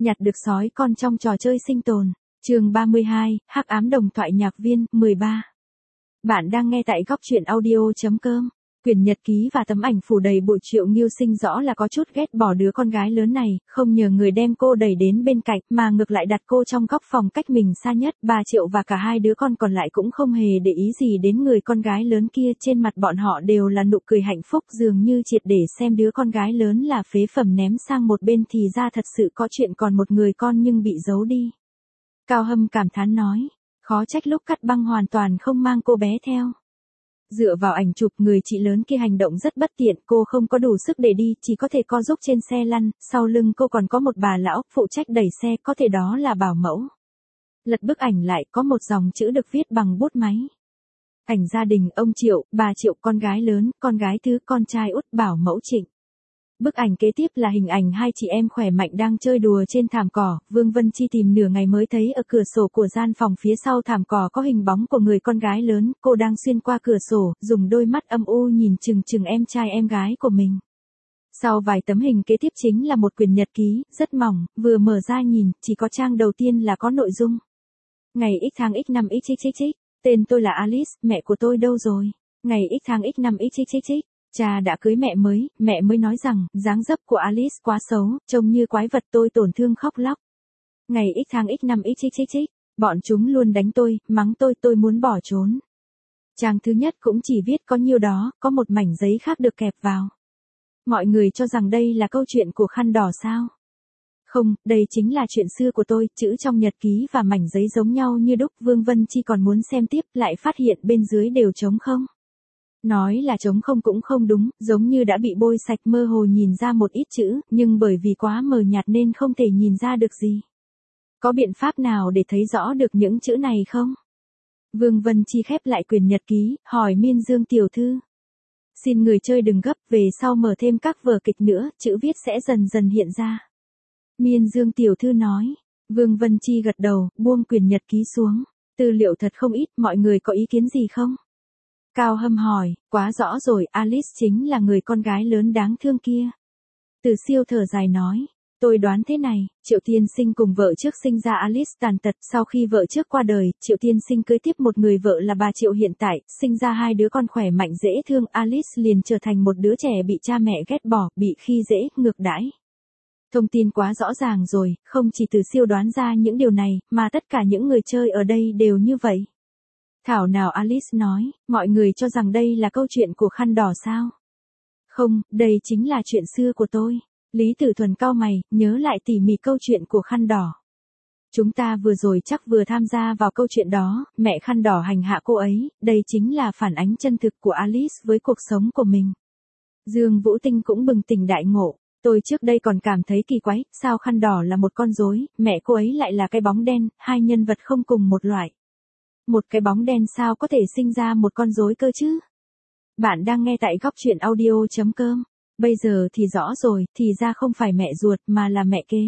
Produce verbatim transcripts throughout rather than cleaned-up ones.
Nhặt được sói con trong trò chơi sinh tồn. Chương ba mươi hai, Hắc ám đồng thoại nhạc viên, mười ba. Bạn đang nghe tại góc truyện audio chấm com. Quyển nhật ký và tấm ảnh phủ đầy bụi Triệu Nghiêu Sinh rõ là có chút ghét bỏ đứa con gái lớn này, không nhờ người đem cô đẩy đến bên cạnh, mà ngược lại đặt cô trong góc phòng cách mình xa nhất. Bà Triệu và cả hai đứa con còn lại cũng không hề để ý gì đến người con gái lớn kia, trên mặt bọn họ đều là nụ cười hạnh phúc, dường như triệt để xem đứa con gái lớn là phế phẩm ném sang một bên, thì ra thật sự có chuyện còn một người con nhưng bị giấu đi. Cao Hâm cảm thán nói, khó trách lúc cắt băng hoàn toàn không mang cô bé theo. Dựa vào ảnh chụp, người chị lớn kia hành động rất bất tiện, cô không có đủ sức để đi, chỉ có thể co giúp trên xe lăn, sau lưng cô còn có một bà lão phụ trách đẩy xe, có thể đó là bảo mẫu. Lật bức ảnh lại, có một dòng chữ được viết bằng bút máy. Ảnh gia đình ông Triệu, bà Triệu, con gái lớn, con gái thứ, con trai út, bảo mẫu Trịnh. Bức ảnh kế tiếp là hình ảnh hai chị em khỏe mạnh đang chơi đùa trên thảm cỏ. Vương Vân Chi tìm nửa ngày mới thấy ở cửa sổ của gian phòng phía sau thảm cỏ có hình bóng của người con gái lớn. Cô đang xuyên qua cửa sổ, dùng đôi mắt âm u nhìn chừng chừng em trai em gái của mình. Sau vài tấm hình kế tiếp chính là một quyển nhật ký, rất mỏng, vừa mở ra nhìn, chỉ có trang đầu tiên là có nội dung. Ngày x tháng x năm x x x, tên tôi là Alice, mẹ của tôi đâu rồi? Ngày x tháng x năm x x x. Cha đã cưới mẹ mới, mẹ mới nói rằng, dáng dấp của Alice quá xấu, trông như quái vật, tôi tổn thương khóc lóc. Ngày x tháng x năm x x x, bọn chúng luôn đánh tôi, mắng tôi, tôi muốn bỏ trốn. Trang thứ nhất cũng chỉ viết có nhiêu đó, có một mảnh giấy khác được kẹp vào. Mọi người cho rằng đây là câu chuyện của khăn đỏ sao? Không, đây chính là chuyện xưa của tôi, chữ trong nhật ký và mảnh giấy giống nhau như đúc. Vương Vân Chi còn muốn xem tiếp, lại phát hiện bên dưới đều trống không. Nói là trống không cũng không đúng, giống như đã bị bôi sạch, mơ hồ nhìn ra một ít chữ, nhưng bởi vì quá mờ nhạt nên không thể nhìn ra được gì. Có biện pháp nào để thấy rõ được những chữ này không? Vương Vân Chi khép lại quyển nhật ký, hỏi Miên Dương tiểu thư. Xin người chơi đừng gấp, về sau mở thêm các vở kịch nữa, chữ viết sẽ dần dần hiện ra. Miên Dương tiểu thư nói. Vương Vân Chi gật đầu, buông quyển nhật ký xuống. Tư liệu thật không ít, mọi người có ý kiến gì không? Cao Hâm hỏi, quá rõ rồi, Alice chính là người con gái lớn đáng thương kia. Từ Siêu thở dài nói, tôi đoán thế này, Triệu Tiên Sinh cùng vợ trước sinh ra Alice tàn tật, sau khi vợ trước qua đời, Triệu Tiên Sinh cưới tiếp một người vợ là bà Triệu hiện tại, sinh ra hai đứa con khỏe mạnh dễ thương, Alice liền trở thành một đứa trẻ bị cha mẹ ghét bỏ, bị khi dễ, ngược đãi. Thông tin quá rõ ràng rồi, không chỉ Từ Siêu đoán ra những điều này, mà tất cả những người chơi ở đây đều như vậy. Thảo nào Alice nói, mọi người cho rằng đây là câu chuyện của khăn đỏ sao? Không, đây chính là chuyện xưa của tôi. Lý Tử Thuần cau mày, nhớ lại tỉ mỉ câu chuyện của khăn đỏ. Chúng ta vừa rồi chắc vừa tham gia vào câu chuyện đó, mẹ khăn đỏ hành hạ cô ấy, đây chính là phản ánh chân thực của Alice với cuộc sống của mình. Dương Vũ Tinh cũng bừng tỉnh đại ngộ. Tôi trước đây còn cảm thấy kỳ quái, sao khăn đỏ là một con rối, mẹ cô ấy lại là cái bóng đen, hai nhân vật không cùng một loại. Một cái bóng đen sao có thể sinh ra một con rối cơ chứ? Bạn đang nghe tại góc truyện audio chấm com. Bây giờ thì rõ rồi, thì ra không phải mẹ ruột mà là mẹ kế.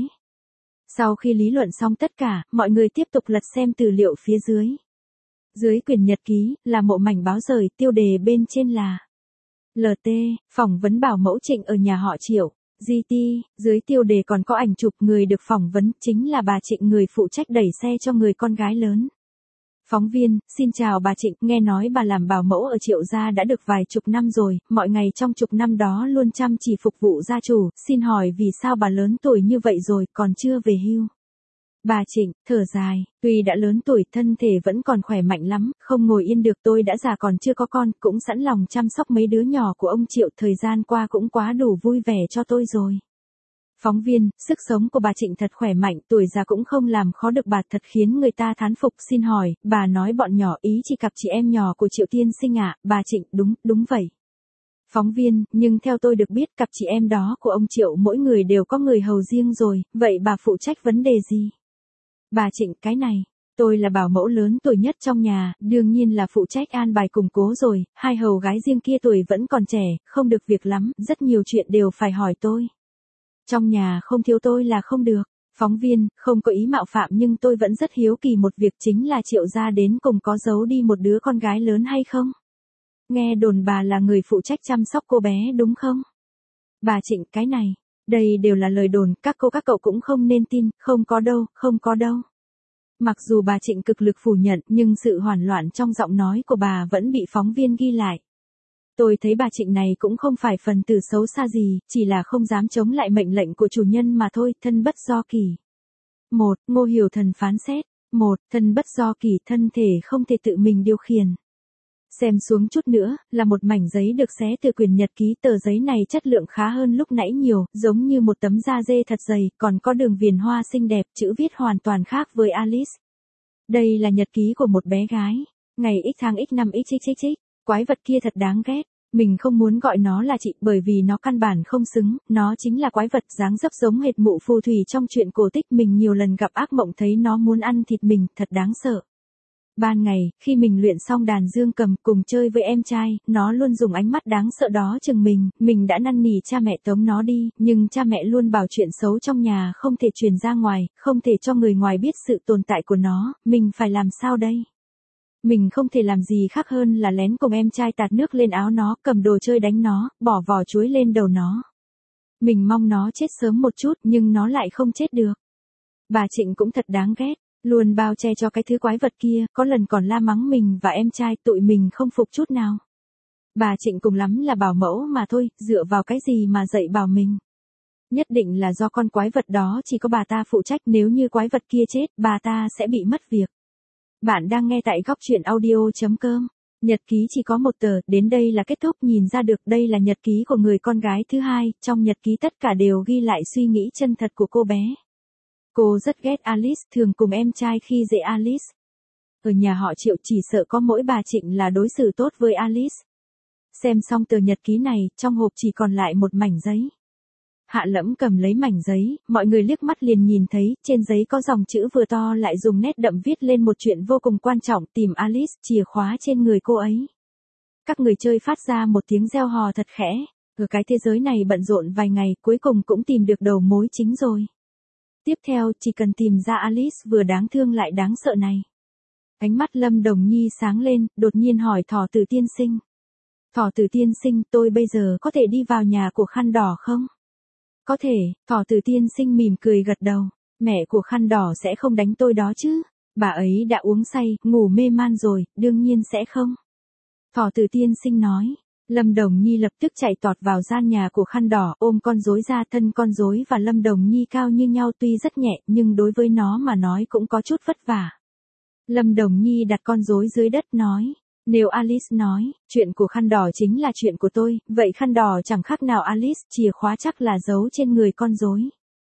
Sau khi lý luận xong tất cả, mọi người tiếp tục lật xem tư liệu phía dưới. Dưới quyển nhật ký, là mộ mảnh báo rời, tiêu đề bên trên là lờ tê, phỏng vấn bảo mẫu Trịnh ở nhà họ Triệu. giê tê, dưới tiêu đề còn có ảnh chụp người được phỏng vấn, chính là bà Trịnh, người phụ trách đẩy xe cho người con gái lớn. Phóng viên, xin chào bà Trịnh, nghe nói bà làm bảo mẫu ở Triệu gia đã được vài chục năm rồi, mọi ngày trong chục năm đó luôn chăm chỉ phục vụ gia chủ, xin hỏi vì sao bà lớn tuổi như vậy rồi, còn chưa về hưu? Bà Trịnh, thở dài, tuy đã lớn tuổi, thân thể vẫn còn khỏe mạnh lắm, không ngồi yên được, tôi đã già còn chưa có con, cũng sẵn lòng chăm sóc mấy đứa nhỏ của ông Triệu, thời gian qua cũng quá đủ vui vẻ cho tôi rồi. Phóng viên, sức sống của bà Trịnh thật khỏe mạnh, tuổi già cũng không làm khó được bà, thật khiến người ta thán phục. Xin hỏi, bà nói bọn nhỏ, ý chỉ cặp chị em nhỏ của Triệu Tiên Sinh ạ? À? Bà Trịnh, đúng, đúng vậy. Phóng viên, nhưng theo tôi được biết cặp chị em đó của ông Triệu mỗi người đều có người hầu riêng rồi, vậy bà phụ trách vấn đề gì? Bà Trịnh, cái này, tôi là bảo mẫu lớn tuổi nhất trong nhà, đương nhiên là phụ trách an bài củng cố rồi, hai hầu gái riêng kia tuổi vẫn còn trẻ, không được việc lắm, rất nhiều chuyện đều phải hỏi tôi. Trong nhà không thiếu tôi là không được. Phóng viên, không có ý mạo phạm nhưng tôi vẫn rất hiếu kỳ một việc, chính là Triệu gia đến cùng có giấu đi một đứa con gái lớn hay không? Nghe đồn bà là người phụ trách chăm sóc cô bé đúng không? Bà Trịnh, cái này, Đây đều là lời đồn, các cô các cậu cũng không nên tin, không có đâu, không có đâu. Mặc dù bà Trịnh cực lực phủ nhận, nhưng sự hoảng loạn trong giọng nói của bà vẫn bị phóng viên ghi lại. Tôi thấy bà Trịnh này cũng không phải phần tử xấu xa gì, chỉ là không dám chống lại mệnh lệnh của chủ nhân mà thôi, thân bất do kỳ. một. Ngô Hiểu Thần phán xét. một. Thân bất do kỳ, thân thể không thể tự mình điều khiển. Xem xuống chút nữa, là một mảnh giấy được xé từ quyển nhật ký, tờ giấy này chất lượng khá hơn lúc nãy nhiều, giống như một tấm da dê thật dày, còn có đường viền hoa xinh đẹp, chữ viết hoàn toàn khác với Alice. Đây là nhật ký của một bé gái. Ngày x tháng x năm x x x, quái vật kia thật đáng ghét. Mình không muốn gọi nó là chị bởi vì nó căn bản không xứng, nó chính là quái vật dáng dấp giống hệt mụ phù thủy trong truyện cổ tích, mình nhiều lần gặp ác mộng thấy nó muốn ăn thịt mình, thật đáng sợ. Ban ngày, khi mình luyện xong đàn dương cầm cùng chơi với em trai, nó luôn dùng ánh mắt đáng sợ đó chừng mình, mình đã năn nỉ cha mẹ tống nó đi, nhưng cha mẹ luôn bảo chuyện xấu trong nhà không thể truyền ra ngoài, không thể cho người ngoài biết sự tồn tại của nó, mình phải làm sao đây? Mình không thể làm gì khác hơn là lén cùng em trai tạt nước lên áo nó, cầm đồ chơi đánh nó, bỏ vỏ chuối lên đầu nó. Mình mong nó chết sớm một chút nhưng nó lại không chết được. Bà Trịnh cũng thật đáng ghét, luôn bao che cho cái thứ quái vật kia, có lần còn la mắng mình và em trai, tụi mình không phục chút nào. Bà Trịnh cùng lắm là bảo mẫu mà thôi, dựa vào cái gì mà dạy bảo mình. Nhất định là do con quái vật đó chỉ có bà ta phụ trách, nếu như quái vật kia chết, bà ta sẽ bị mất việc. Bạn đang nghe tại góc truyện audio chấm com. Nhật ký chỉ có một tờ, đến đây là kết thúc, nhìn ra được đây là nhật ký của người con gái thứ hai, trong nhật ký tất cả đều ghi lại suy nghĩ chân thật của cô bé. Cô rất ghét Alice, thường cùng em trai khi dễ Alice. Ở nhà họ Triệu chỉ sợ có mỗi bà Trịnh là đối xử tốt với Alice. Xem xong tờ nhật ký này, trong hộp chỉ còn lại một mảnh giấy. Hạ Lẫm cầm lấy mảnh giấy, mọi người liếc mắt liền nhìn thấy, trên giấy có dòng chữ vừa to lại dùng nét đậm viết lên một chuyện vô cùng quan trọng, tìm Alice, chìa khóa trên người cô ấy. Các người chơi phát ra một tiếng reo hò thật khẽ, ở cái thế giới này bận rộn vài ngày, cuối cùng cũng tìm được đầu mối chính rồi. Tiếp theo, chỉ cần tìm ra Alice vừa đáng thương lại đáng sợ này. Ánh mắt Lâm Đồng Nhi sáng lên, đột nhiên hỏi Thỏ Tử tiên sinh. Thỏ Tử tiên sinh, tôi bây giờ có thể đi vào nhà của khăn đỏ không? Có thể, Thỏ Tử tiên sinh mỉm cười gật đầu. Mẹ của khăn đỏ sẽ không đánh tôi đó chứ? Bà ấy đã uống say, ngủ mê man rồi, đương nhiên sẽ không. Thỏ Tử tiên sinh nói. Lâm Đồng Nhi lập tức chạy tọt vào gian nhà của khăn đỏ, ôm con rối ra, thân con rối và Lâm Đồng Nhi cao như nhau, tuy rất nhẹ, nhưng đối với nó mà nói cũng có chút vất vả. Lâm Đồng Nhi đặt con rối dưới đất nói. Nếu Alice nói, chuyện của khăn đỏ chính là chuyện của tôi, vậy khăn đỏ chẳng khác nào Alice, chìa khóa chắc là giấu trên người con rối.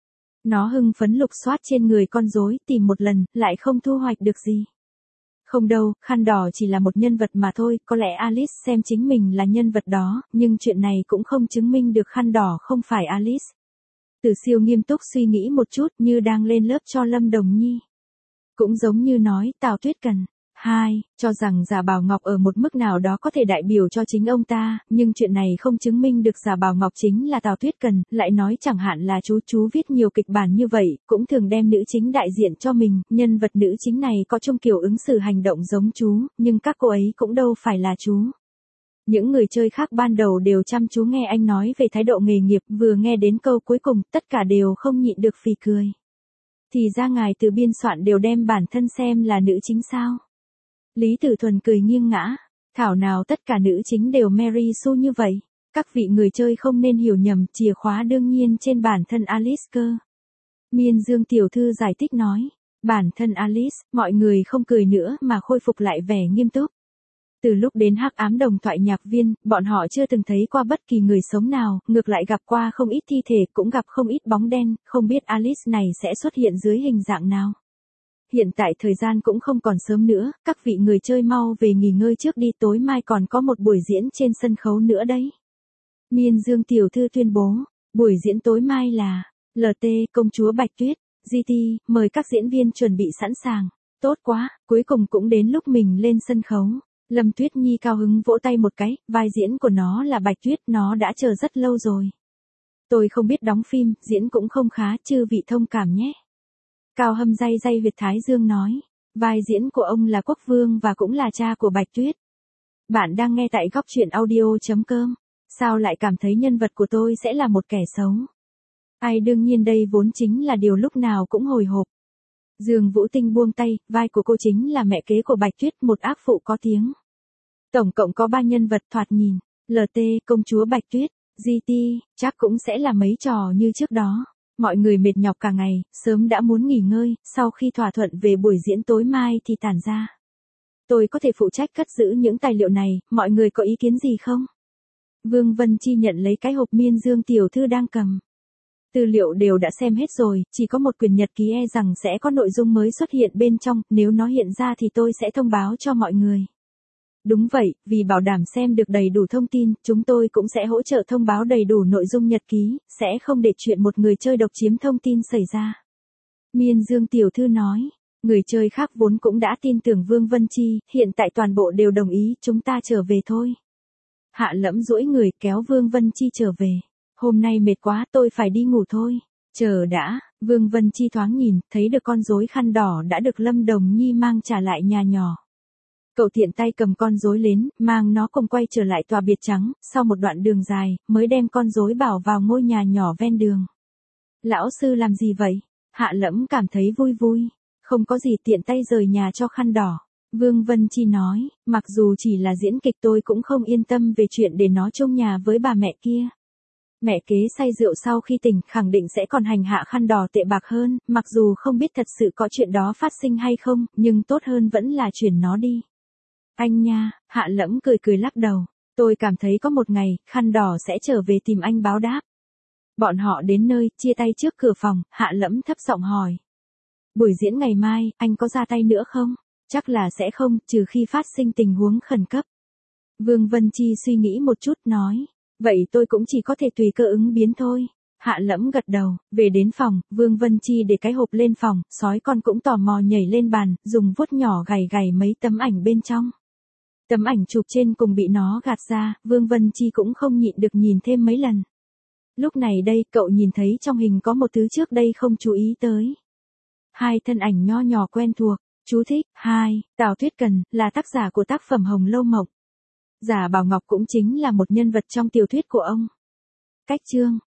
Nó hưng phấn lục soát trên người con rối, tìm một lần, lại không thu hoạch được gì. Không đâu, khăn đỏ chỉ là một nhân vật mà thôi, có lẽ Alice xem chính mình là nhân vật đó, nhưng chuyện này cũng không chứng minh được khăn đỏ không phải Alice. Từ Siêu nghiêm túc suy nghĩ một chút, như đang lên lớp cho Lâm Đồng Nhi. Cũng giống như nói, Tào Tuyết Cần. Hai, cho rằng Giả Bảo Ngọc ở một mức nào đó có thể đại biểu cho chính ông ta, nhưng chuyện này không chứng minh được Giả Bảo Ngọc chính là Tào Tuyết Cần, lại nói chẳng hạn là chú chú viết nhiều kịch bản như vậy, cũng thường đem nữ chính đại diện cho mình, nhân vật nữ chính này có chung kiểu ứng xử hành động giống chú, nhưng các cô ấy cũng đâu phải là chú. Những người chơi khác ban đầu đều chăm chú nghe anh nói về thái độ nghề nghiệp, vừa nghe đến câu cuối cùng, tất cả đều không nhịn được phì cười. Thì ra ngài từ biên soạn đều đem bản thân xem là nữ chính sao? Lý Tử Thuần cười nghiêng ngã, thảo nào tất cả nữ chính đều Mary Sue như vậy. Các vị người chơi không nên hiểu nhầm, chìa khóa đương nhiên trên bản thân Alice cơ. Miên Dương tiểu thư giải thích nói, bản thân Alice, mọi người không cười nữa mà khôi phục lại vẻ nghiêm túc. Từ lúc đến Hắc Ám Đồng Thoại Nhạc Viên, bọn họ chưa từng thấy qua bất kỳ người sống nào, ngược lại gặp qua không ít thi thể, cũng gặp không ít bóng đen, không biết Alice này sẽ xuất hiện dưới hình dạng nào. Hiện tại thời gian cũng không còn sớm nữa, các vị người chơi mau về nghỉ ngơi trước đi, tối mai còn có một buổi diễn trên sân khấu nữa đấy. Miên Dương tiểu thư tuyên bố, buổi diễn tối mai là lờ tê, công chúa Bạch Tuyết, giê tê, mời các diễn viên chuẩn bị sẵn sàng. Tốt quá, cuối cùng cũng đến lúc mình lên sân khấu. Lâm Tuyết Nhi cao hứng vỗ tay một cái, vai diễn của nó là Bạch Tuyết, nó đã chờ rất lâu rồi. Tôi không biết đóng phim, diễn cũng không khá, chư vị thông cảm nhé. Cao Hâm day day huyệt thái dương nói, vai diễn của ông là Quốc Vương và cũng là cha của Bạch Tuyết. Bạn đang nghe tại góc truyện audio chấm com. Sao lại cảm thấy nhân vật của tôi sẽ là một kẻ xấu? Ai đương nhiên đây vốn chính là điều lúc nào cũng hồi hộp. Dương Vũ Tinh buông tay, vai của cô chính là mẹ kế của Bạch Tuyết, một ác phụ có tiếng. Tổng cộng có ba nhân vật thoạt nhìn, lờ tê, công chúa Bạch Tuyết, giê tê, chắc cũng sẽ là mấy trò như trước đó. Mọi người mệt nhọc cả ngày, sớm đã muốn nghỉ ngơi, sau khi thỏa thuận về buổi diễn tối mai thì tản ra. Tôi có thể phụ trách cất giữ những tài liệu này, mọi người có ý kiến gì không? Vương Vân Chi nhận lấy cái hộp miên Dương tiểu thư đang cầm. Tư liệu đều đã xem hết rồi, chỉ có một quyển nhật ký e rằng sẽ có nội dung mới xuất hiện bên trong, nếu nó hiện ra thì tôi sẽ thông báo cho mọi người. Đúng vậy, vì bảo đảm xem được đầy đủ thông tin, chúng tôi cũng sẽ hỗ trợ thông báo đầy đủ nội dung nhật ký, sẽ không để chuyện một người chơi độc chiếm thông tin xảy ra. Miên Dương tiểu thư nói, người chơi khác vốn cũng đã tin tưởng Vương Vân Chi, hiện tại toàn bộ đều đồng ý, chúng ta trở về thôi. Hạ Lẫm duỗi người kéo Vương Vân Chi trở về. Hôm nay mệt quá, tôi phải đi ngủ thôi. Chờ đã, Vương Vân Chi thoáng nhìn, thấy được con rối khăn đỏ đã được Lâm Đồng Nhi mang trả lại nhà nhỏ. Cậu tiện tay cầm con rối lên, mang nó cùng quay trở lại tòa biệt trắng, sau một đoạn đường dài, mới đem con rối bảo vào ngôi nhà nhỏ ven đường. Lão sư làm gì vậy? Hạ Lẫm cảm thấy vui vui. Không có gì, tiện tay rời nhà cho khăn đỏ. Vương Vân Chi nói, mặc dù chỉ là diễn kịch tôi cũng không yên tâm về chuyện để nó chung nhà với bà mẹ kia. Mẹ kế say rượu sau khi tỉnh khẳng định sẽ còn hành hạ khăn đỏ tệ bạc hơn, mặc dù không biết thật sự có chuyện đó phát sinh hay không, nhưng tốt hơn vẫn là chuyển nó đi. Anh nha, Hạ Lẫm cười cười lắc đầu, tôi cảm thấy có một ngày, khăn đỏ sẽ trở về tìm anh báo đáp. Bọn họ đến nơi, chia tay trước cửa phòng, Hạ Lẫm thấp giọng hỏi. Buổi diễn ngày mai, anh có ra tay nữa không? Chắc là sẽ không, trừ khi phát sinh tình huống khẩn cấp. Vương Vân Chi suy nghĩ một chút nói. Vậy tôi cũng chỉ có thể tùy cơ ứng biến thôi. Hạ Lẫm gật đầu, về đến phòng, Vương Vân Chi để cái hộp lên phòng, sói con cũng tò mò nhảy lên bàn, dùng vuốt nhỏ gảy gảy mấy tấm ảnh bên trong. Tấm ảnh chụp trên cùng bị nó gạt ra, Vương Vân Chi cũng không nhịn được nhìn thêm mấy lần. Lúc này đây, cậu nhìn thấy trong hình có một thứ trước đây không chú ý tới. Hai thân ảnh nho nhỏ quen thuộc, chú thích, hai, Tào Thuyết Cần, là tác giả của tác phẩm Hồng Lâu Mộng. Giả Bảo Ngọc cũng chính là một nhân vật trong tiểu thuyết của ông. Cách chương